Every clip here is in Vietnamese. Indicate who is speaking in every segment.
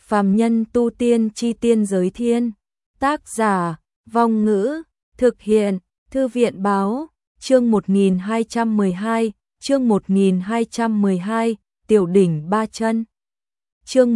Speaker 1: Phàm nhân tu tiên chi tiên giới thiên. Tác giả, Vong Ngữ, thực hiện, Thư viện báo, chương 1212, chương 1212, Tiểu đỉnh ba chân. Chương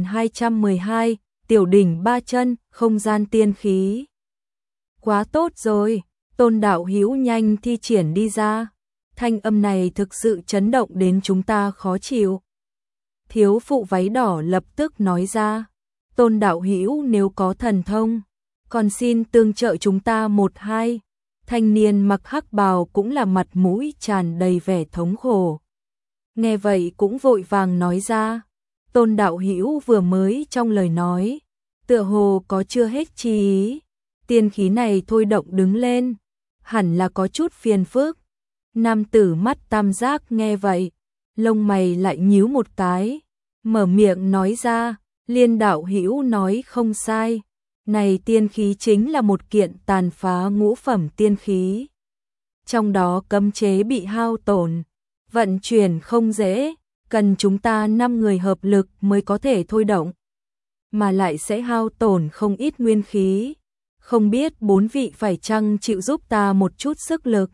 Speaker 1: 1212, Tiểu đỉnh ba chân, không gian tiên khí. Quá tốt rồi, Tôn đạo hữu nhanh thi triển đi ra. Thanh âm này thực sự chấn động đến chúng ta khó chịu. Thiếu phụ váy đỏ lập tức nói ra, Tôn đạo hữu nếu có thần thông, còn xin tương trợ chúng ta một hai. Thanh niên mặc hắc bào cũng là mặt mũi tràn đầy vẻ thống khổ. Nghe vậy cũng vội vàng nói ra, Tôn đạo hữu vừa mới trong lời nói, tựa hồ có chưa hết chi ý, tiên khí này thôi động đứng lên, hẳn là có chút phiền phức. Nam tử mắt tam giác nghe vậy, lông mày lại nhíu một cái, mở miệng nói ra, Liên đạo hữu nói không sai, này tiên khí chính là một kiện tàn phá ngũ phẩm tiên khí. Trong đó cấm chế bị hao tổn, vận chuyển không dễ, cần chúng ta 5 người hợp lực mới có thể thôi động, mà lại sẽ hao tổn không ít nguyên khí, không biết 4 vị phải chăng chịu giúp ta một chút sức lực.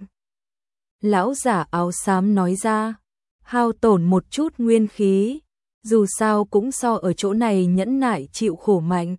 Speaker 1: Lão giả áo xám nói ra, hao tổn một chút nguyên khí, dù sao cũng so ở chỗ này nhẫn nại chịu khổ mạnh.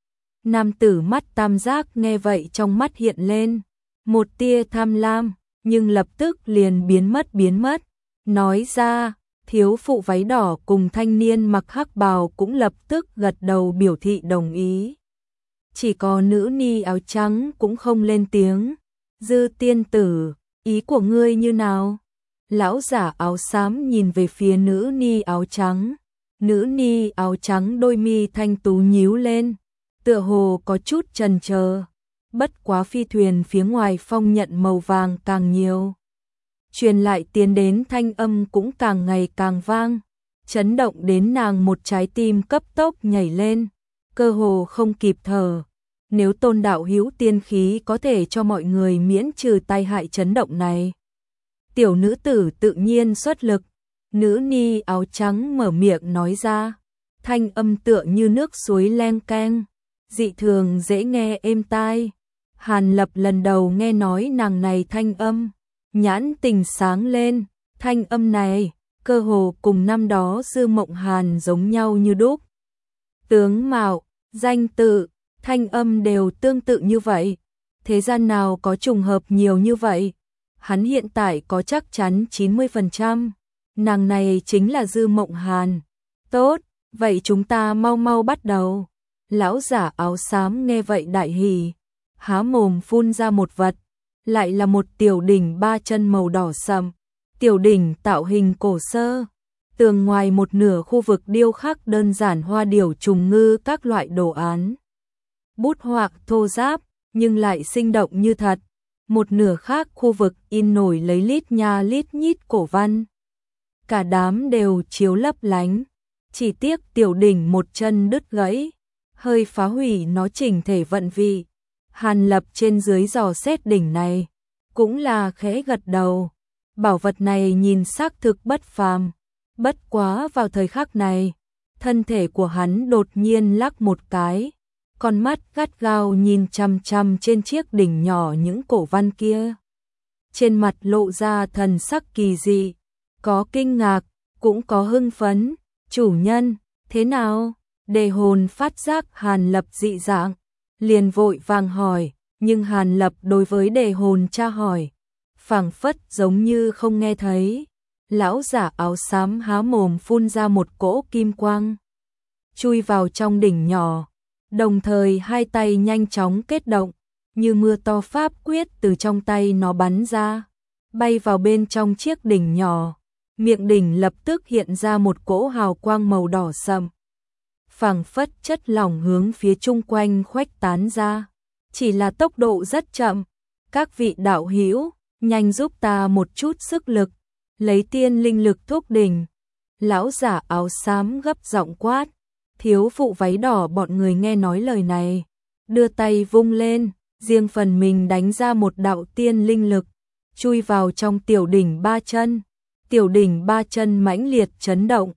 Speaker 1: Nam tử mắt tam giác nghe vậy trong mắt hiện lên một tia tham lam, nhưng lập tức liền biến mất, nói ra, thiếu phụ váy đỏ cùng thanh niên mặc hắc bào cũng lập tức gật đầu biểu thị đồng ý. Chỉ có nữ ni áo trắng cũng không lên tiếng. Dư tiên tử, ý của ngươi như nào? Lão giả áo xám nhìn về phía nữ ni áo trắng. Nữ ni áo trắng đôi mi thanh tú nhíu lên, tựa hồ có chút chần chờ. Bất quá phi thuyền phía ngoài phong nhận màu vàng càng nhiều, truyền lại tiến đến thanh âm cũng càng ngày càng vang, chấn động đến nàng một trái tim cấp tốc nhảy lên, cơ hồ không kịp thở. Nếu Tôn đạo hữu tiên khí có thể cho mọi người miễn trừ tai hại chấn động này, tiểu nữ tử tự nhiên xuất lực. Nữ ni áo trắng mở miệng nói ra, thanh âm tựa như nước suối leng keng, dị thường dễ nghe êm tai. Hàn Lập lần đầu nghe nói nàng này thanh âm, nhãn tình sáng lên, thanh âm này, cơ hồ cùng năm đó Dư Mộng Hàn giống nhau như đúc. Tướng mạo, danh tự, thanh âm đều tương tự như vậy, thế gian nào có trùng hợp nhiều như vậy? Hắn hiện tại có chắc chắn 90%, nàng này chính là Dư Mộng Hàn. Tốt, vậy chúng ta mau mau bắt đầu. Lão giả áo xám nghe vậy đại hỉ, há mồm phun ra một vật, lại là một tiểu đỉnh ba chân màu đỏ sậm. Tiểu đỉnh tạo hình cổ sơ, tường ngoài một nửa khu vực điêu khắc đơn giản hoa điểu trùng ngư các loại đồ án. Bút họa thô ráp, nhưng lại sinh động như thật. Một nửa khác khu vực in nổi lấy lít nha lít nhít cổ văn. Cả đám đều chiếu lấp lánh, chỉ tiếc tiểu đỉnh một chân đứt gãy, hơi phá hủy nó chỉnh thể vận vị. Hàn Lập trên dưới dò xét đỉnh này, cũng là khẽ gật đầu. Bảo vật này nhìn xác thực bất phàm, bất quá vào thời khắc này, thân thể của hắn đột nhiên lắc một cái, con mắt gắt gao nhìn chằm chằm trên chiếc đỉnh nhỏ những cổ văn kia. Trên mặt lộ ra thần sắc kỳ dị, có kinh ngạc, cũng có hưng phấn. Chủ nhân, thế nào? Đề hồn phát giác Hàn Lập dị dạng, liền vội vàng hỏi, nhưng Hàn Lập đối với đề hồn tra hỏi, phảng phất giống như không nghe thấy. Lão giả áo xám há mồm phun ra một cỗ kim quang, chui vào trong đỉnh nhỏ, đồng thời hai tay nhanh chóng kết động, như mưa to pháp quyết từ trong tay nó bắn ra, bay vào bên trong chiếc đỉnh nhỏ. Miệng đỉnh lập tức hiện ra một cỗ hào quang màu đỏ sậm, phảng phất chất lỏng hướng phía chung quanh khuếch tán ra, chỉ là tốc độ rất chậm. Các vị đạo hữu, nhanh giúp ta một chút sức lực, lấy tiên linh lực thúc đỉnh. Lão giả áo xám gấp giọng quát. Thiếu phụ váy đỏ bọn người nghe nói lời này, đưa tay vung lên, riêng phần mình đánh ra một đạo tiên linh lực, chui vào trong tiểu đỉnh ba chân. Tiểu đỉnh ba chân mãnh liệt chấn động,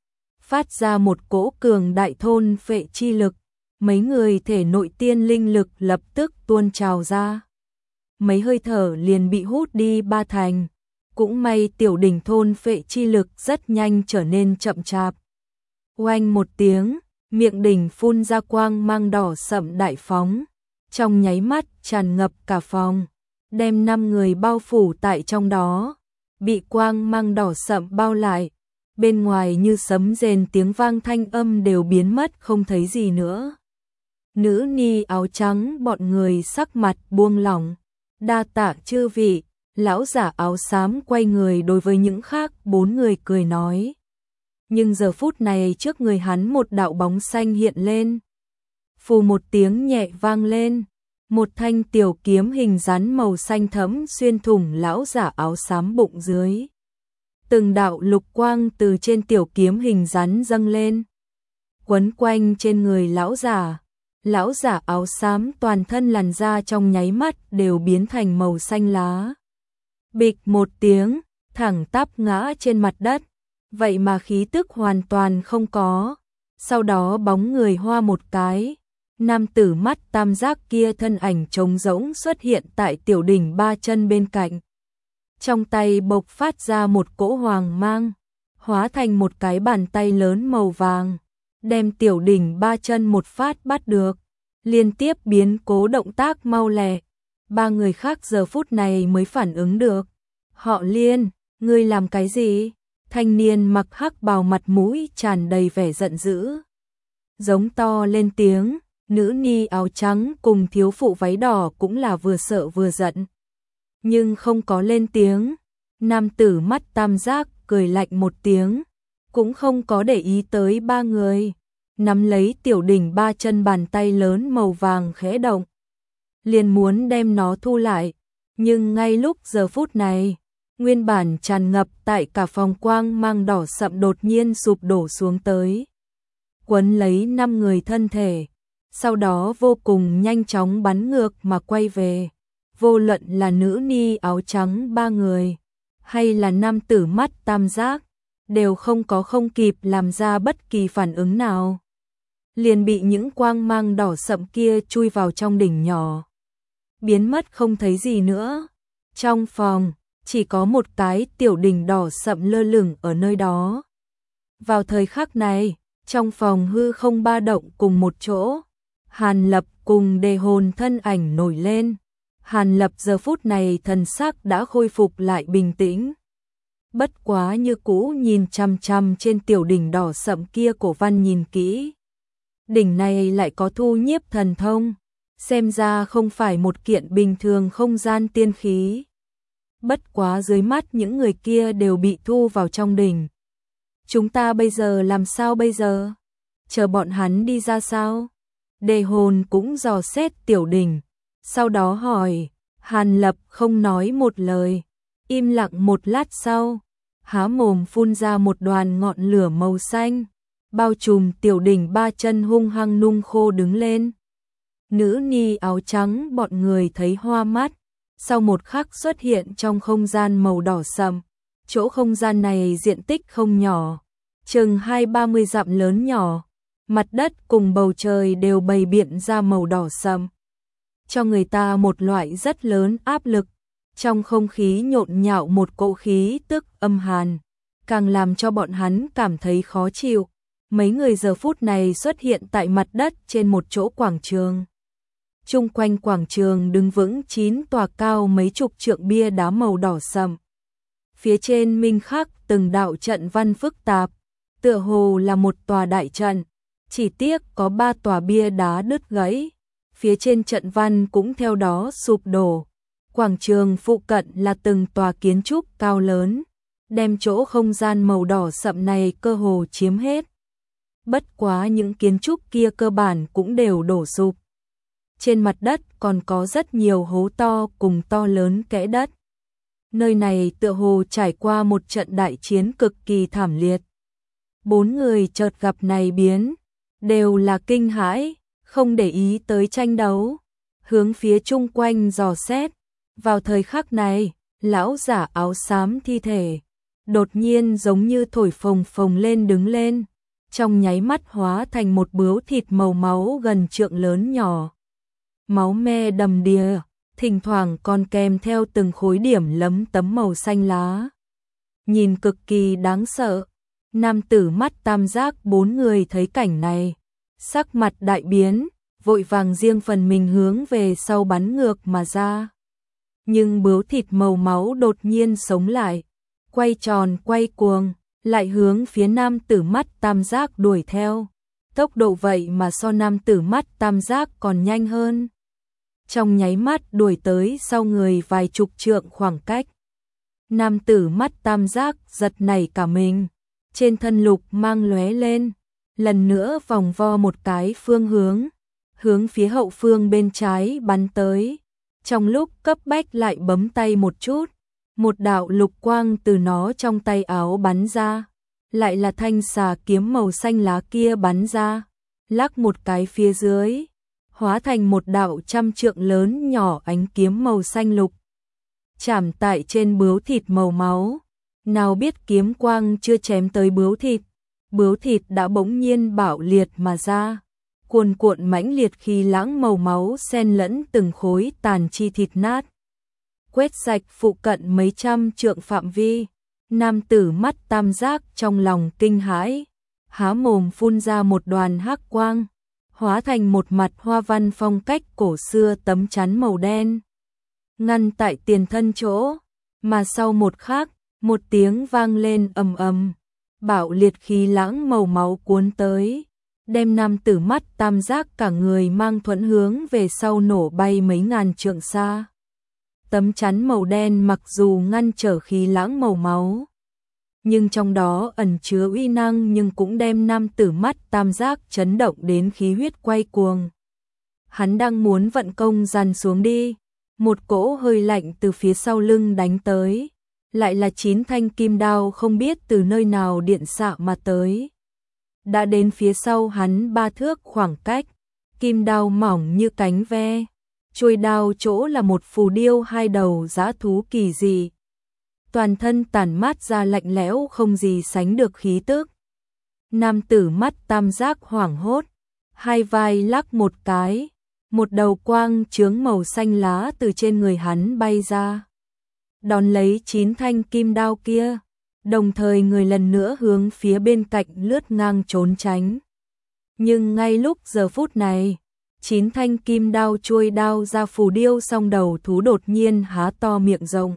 Speaker 1: phát ra một cỗ cường đại thôn phệ chi lực, mấy người thể nội tiên linh lực lập tức tuôn trào ra. Mấy hơi thở liền bị hút đi ba thành, cũng may tiểu đỉnh thôn phệ chi lực rất nhanh trở nên chậm chạp. Oanh một tiếng, miệng đỉnh phun ra quang mang đỏ sậm đại phóng, trong nháy mắt tràn ngập cả phòng, đem 5 người bao phủ tại trong đó, bị quang mang đỏ sậm bao lại, bên ngoài như sấm rền tiếng vang thanh âm đều biến mất không thấy gì nữa. Nữ ni áo trắng bọn người sắc mặt buông lỏng, đa tạ chư vị, lão giả áo xám quay người đối với những khác 4 người cười nói. Nhưng giờ phút này trước người hắn một đạo bóng xanh hiện lên. Phù một tiếng nhẹ vang lên, một thanh tiểu kiếm hình rắn màu xanh thẫm xuyên thủng lão giả áo xám bụng dưới. Từng đạo lục quang từ trên tiểu kiếm hình rắn dâng lên, quấn quanh trên người lão giả áo xám toàn thân làn da trong nháy mắt đều biến thành màu xanh lá. Bịch một tiếng, thẳng tắp ngã trên mặt đất, vậy mà khí tức hoàn toàn không có. Sau đó bóng người hoa một cái, nam tử mắt tam giác kia thân ảnh trống rỗng xuất hiện tại tiểu đỉnh 3 chân bên cạnh. Trong tay bộc phát ra một cỗ hoàng mang, hóa thành một cái bàn tay lớn màu vàng, đem tiểu đỉnh 3 chân một phát bắt được, liên tiếp biến cố động tác mau lẹ. 3 người khác giờ phút này mới phản ứng được. Họ Liên, ngươi làm cái gì? Thanh niên mặc hắc bào mặt mũi tràn đầy vẻ giận dữ, giống to lên tiếng. Nữ ni áo trắng cùng thiếu phụ váy đỏ cũng là vừa sợ vừa giận, nhưng không có lên tiếng. Nam tử mắt tam giác cười lạnh một tiếng, cũng không có để ý tới 3 người, nắm lấy tiểu đỉnh 3 chân bàn tay lớn màu vàng khẽ động, liền muốn đem nó thu lại. Nhưng ngay lúc giờ phút này, nguyên bản tràn ngập tại cả phòng quang mang đỏ sậm đột nhiên sụp đổ xuống tới, quấn lấy 5 người thân thể, sau đó vô cùng nhanh chóng bắn ngược mà quay về. Vô luận là nữ ni áo trắng 3 người, hay là nam tử mắt tam giác, đều không kịp làm ra bất kỳ phản ứng nào, liền bị những quang mang đỏ sậm kia chui vào trong đỉnh nhỏ, biến mất không thấy gì nữa. Trong phòng, chỉ có một cái tiểu đỉnh đỏ sậm lơ lửng ở nơi đó. Vào thời khắc này, trong phòng hư không ba động cùng một chỗ, Hàn Lập cùng Đề Hồn thân ảnh nổi lên. Hàn Lập giờ phút này thần sắc đã khôi phục lại bình tĩnh. Bất quá như cũ nhìn chằm chằm trên tiểu đỉnh đỏ sậm kia cổ văn nhìn kỹ. Đỉnh này lại có thu nhiếp thần thông, xem ra không phải một kiện bình thường không gian tiên khí. Bất quá dưới mắt những người kia đều bị thu vào trong đỉnh. Chúng ta bây giờ làm sao bây giờ? Chờ bọn hắn đi ra sao? Đề Hồn cũng dò xét tiểu đỉnh, sau đó hỏi. Hàn Lập không nói một lời, im lặng một lát sau, há mồm phun ra một đoàn ngọn lửa màu xanh, bao trùm tiểu đỉnh 3 chân hung hăng nung khô đứng lên. Nữ ni áo trắng bọn người thấy hoa mắt, sau một khắc xuất hiện trong không gian màu đỏ sậm. Chỗ không gian này diện tích không nhỏ, chừng 20-30 dặm lớn nhỏ, mặt đất cùng bầu trời đều bày biện ra màu đỏ sậm, cho người ta một loại rất lớn áp lực. Trong không khí nhộn nhạo một cỗ khí tức âm hàn, càng làm cho bọn hắn cảm thấy khó chịu. Mấy người giờ phút này xuất hiện tại mặt đất trên một chỗ quảng trường. Chung quanh quảng trường đứng vững 9 tòa cao mấy chục trượng bia đá màu đỏ sậm. Phía trên minh khắc từng đạo trận văn phức tạp, tựa hồ là một tòa đại trận, chỉ tiếc có 3 tòa bia đá đứt gãy. Phía trên trận văn cũng theo đó sụp đổ. Quảng trường phụ cận là từng tòa kiến trúc cao lớn, đem chỗ không gian màu đỏ sậm này cơ hồ chiếm hết. Bất quá những kiến trúc kia cơ bản cũng đều đổ sụp. Trên mặt đất còn có rất nhiều hố to cùng to lớn kẽ đất. Nơi này tựa hồ trải qua một trận đại chiến cực kỳ thảm liệt. 4 người chợt gặp này biến, đều là kinh hãi, không để ý tới tranh đấu, hướng phía chung quanh dò xét. Vào thời khắc này, lão giả áo xám thi thể đột nhiên giống như thổi phồng phồng lên đứng lên, trong nháy mắt hóa thành một bướu thịt màu máu gần trượng lớn nhỏ. Máu me đầm đìa, thỉnh thoảng còn kèm theo từng khối điểm lấm tấm màu xanh lá. Nhìn cực kỳ đáng sợ. Nam tử mắt tam giác 4 người thấy cảnh này, sắc mặt đại biến, vội vàng riêng phần mình hướng về sau bắn ngược mà ra. Nhưng bướu thịt màu máu đột nhiên sống lại, quay tròn quay cuồng, lại hướng phía nam tử mắt tam giác đuổi theo. Tốc độ vậy mà so nam tử mắt tam giác còn nhanh hơn. Trong nháy mắt đuổi tới sau người vài chục trượng khoảng cách. Nam tử mắt tam giác giật nảy cả mình, trên thân lục mang lóe lên, lần nữa vòng vo một cái phương hướng phía hậu phương bên trái bắn tới. Trong lúc cấp bách lại bấm tay một chút, một đạo lục quang từ nó trong tay áo bắn ra, lại là thanh xà kiếm màu xanh lá kia bắn ra, lắc một cái phía dưới, hóa thành một đạo trăm trượng lớn nhỏ ánh kiếm màu xanh lục. Chạm tại trên bướu thịt màu máu, nào biết kiếm quang chưa chém tới bướu thịt đã bỗng nhiên bạo liệt mà ra, cuồn cuộn mãnh liệt khí lãng màu máu xen lẫn từng khối tàn chi thịt nát, quét sạch phụ cận mấy trăm trượng phạm vi. Nam tử mắt tam giác trong lòng kinh hãi, há mồm phun ra một đoàn hắc quang, hóa thành một mặt hoa văn phong cách cổ xưa tấm chắn màu đen, ngăn tại tiền thân chỗ, mà sau một khắc, một tiếng vang lên ầm ầm, bạo liệt khí lãng màu máu cuốn tới, đem nam tử mắt tam giác cả người mang thuẫn hướng về sau nổ bay mấy ngàn trượng xa. Tấm chắn màu đen mặc dù ngăn trở khí lãng màu máu, nhưng trong đó ẩn chứa uy năng, nhưng cũng đem nam tử mắt tam giác chấn động đến khí huyết quay cuồng. Hắn đang muốn vận công dàn xuống đi, một cỗ hơi lạnh từ phía sau lưng đánh tới, lại là 9 thanh kim đao không biết từ nơi nào điện xạ mà tới. Đã đến phía sau hắn 3 thước khoảng cách, kim đao mỏng như cánh ve, chuôi đao chỗ là một phù điêu 2 đầu dã thú kỳ dị. Toàn thân tản mát ra lạnh lẽo không gì sánh được khí tức. Nam tử mắt tam giác hoảng hốt, hai vai lắc một cái, một đầu quang chướng màu xanh lá từ trên người hắn bay ra, đón lấy 9 thanh kim đao kia, đồng thời người lần nữa hướng phía bên cạnh lướt ngang trốn tránh. Nhưng ngay lúc giờ phút này, 9 thanh kim đao chuôi đao ra phù điêu song đầu thú đột nhiên há to miệng rộng.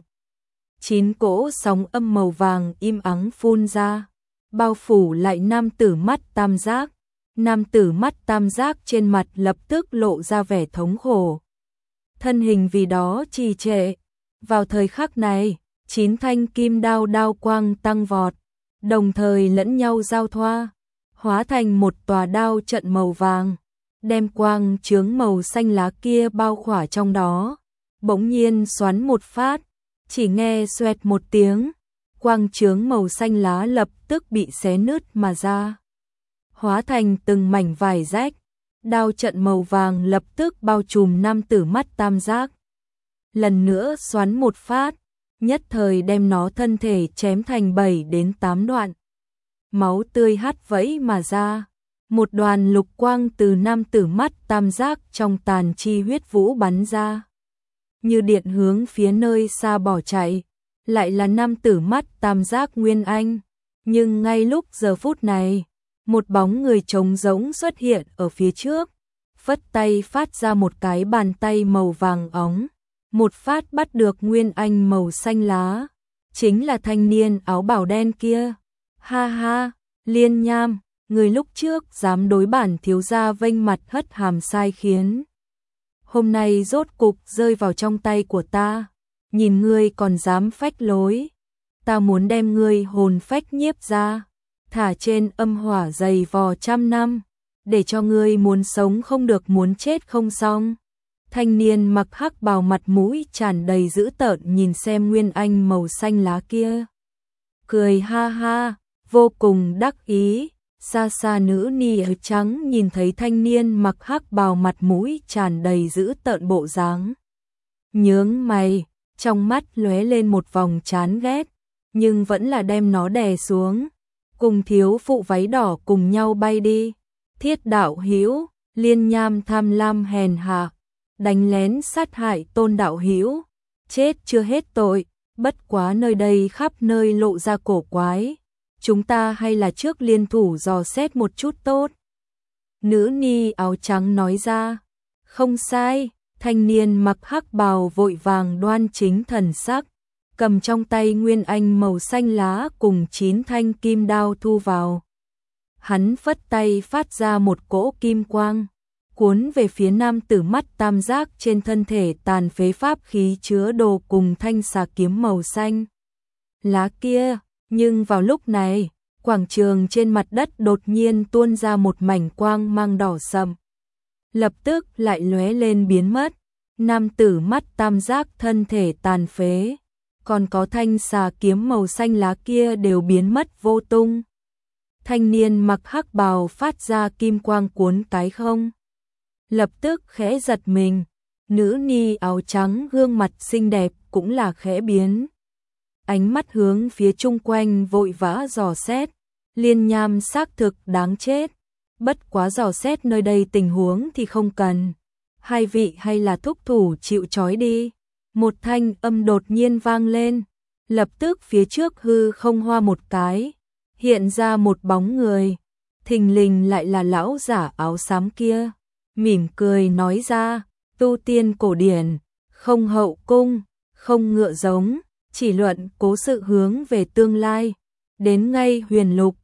Speaker 1: 9 cỗ sóng âm màu vàng im ắng phun ra, bao phủ lại nam tử mắt tam giác. Nam tử mắt tam giác trên mặt lập tức lộ ra vẻ thống khổ, thân hình vì đó trì trệ. Vào thời khắc này, 9 thanh kim đao đao quang tăng vọt, đồng thời lẫn nhau giao thoa, hóa thành một tòa đao trận màu vàng, đem quang chướng màu xanh lá kia bao khỏa trong đó. Bỗng nhiên xoắn một phát, chỉ nghe xoẹt một tiếng, quang chướng màu xanh lá lập tức bị xé nứt mà ra, hóa thành từng mảnh vải rách. Đao trận màu vàng lập tức bao trùm nam tử mắt tam giác. Lần nữa xoắn một phát, nhất thời đem nó thân thể chém thành 7 đến 8 đoạn. Máu tươi hắt vẫy mà ra, một đoàn lục quang từ nam tử mắt tam giác trong tàn chi huyết vũ bắn ra, như điện hướng phía nơi xa bỏ chạy, lại là nam tử mắt tam giác Nguyên Anh. Nhưng ngay lúc giờ phút này, một bóng người trống rỗng xuất hiện ở phía trước, phất tay phát ra một cái bàn tay màu vàng óng, một phát bắt được Nguyên Anh màu xanh lá, chính là thanh niên áo bào đen kia. Ha ha, Liên Nham, người lúc trước dám đối bản thiếu gia vênh mặt hất hàm sai khiến, hôm nay rốt cục rơi vào trong tay của ta, nhìn ngươi còn dám phách lối, ta muốn đem ngươi hồn phách nhiếp ra, thả trên âm hỏa dày vò trăm năm, để cho ngươi muốn sống không được muốn chết không xong. Thanh niên mặc hắc bào mặt mũi tràn đầy dữ tợn nhìn xem Nguyên Anh màu xanh lá kia, cười ha ha, vô cùng đắc ý. Xa xa nữ ni áo trắng nhìn thấy thanh niên mặc hắc bào mặt mũi tràn đầy dữ tợn bộ dáng, nhướng mày, trong mắt lóe lên một vòng chán ghét, nhưng vẫn là đem nó đè xuống. cùng thiếu phụ váy đỏ cùng nhau bay đi. Thiết đạo hữu, Liên Nham tham lam hèn hạ, đánh lén sát hại Tôn đạo hữu, chết chưa hết tội, bất quá nơi đây khắp nơi lộ ra cổ quái, chúng ta hay là trước liên thủ dò xét một chút tốt. Nữ ni áo trắng nói ra. Không sai, thanh niên mặc hắc bào vội vàng đoan chính thần sắc, cầm trong tay nguyên anh màu xanh lá cùng 9 thanh kim đao thu vào. Hắn phất tay phát ra một cỗ kim quang, cuốn về phía nam tử mắt tam giác trên thân thể tàn phế pháp khí chứa đồ cùng thanh xà kiếm màu xanh lá kia. Nhưng vào lúc này, quảng trường trên mặt đất đột nhiên tuôn ra một mảnh quang mang đỏ sậm, lập tức lại lóe lên biến mất. Nam tử mắt tam giác thân thể tàn phế, còn có thanh xà kiếm màu xanh lá kia đều biến mất vô tung. Thanh niên mặc hắc bào phát ra kim quang cuốn cái không, lập tức khẽ giật mình. Nữ ni áo trắng gương mặt xinh đẹp cũng là khẽ biến, ánh mắt hướng phía chung quanh vội vã dò xét. Liên Nham xác thực đáng chết, bất quá dò xét nơi đây tình huống thì không cần, hai vị hay là thúc thủ chịu trói đi. Một thanh âm đột nhiên vang lên, lập tức phía trước hư không hoa một cái, hiện ra một bóng người, thình lình lại là lão giả áo xám kia, mỉm cười nói ra, tu tiên cổ điển, không hậu cung, không ngựa giống, chỉ luận cố sự hướng về tương lai, đến ngay huyền lục,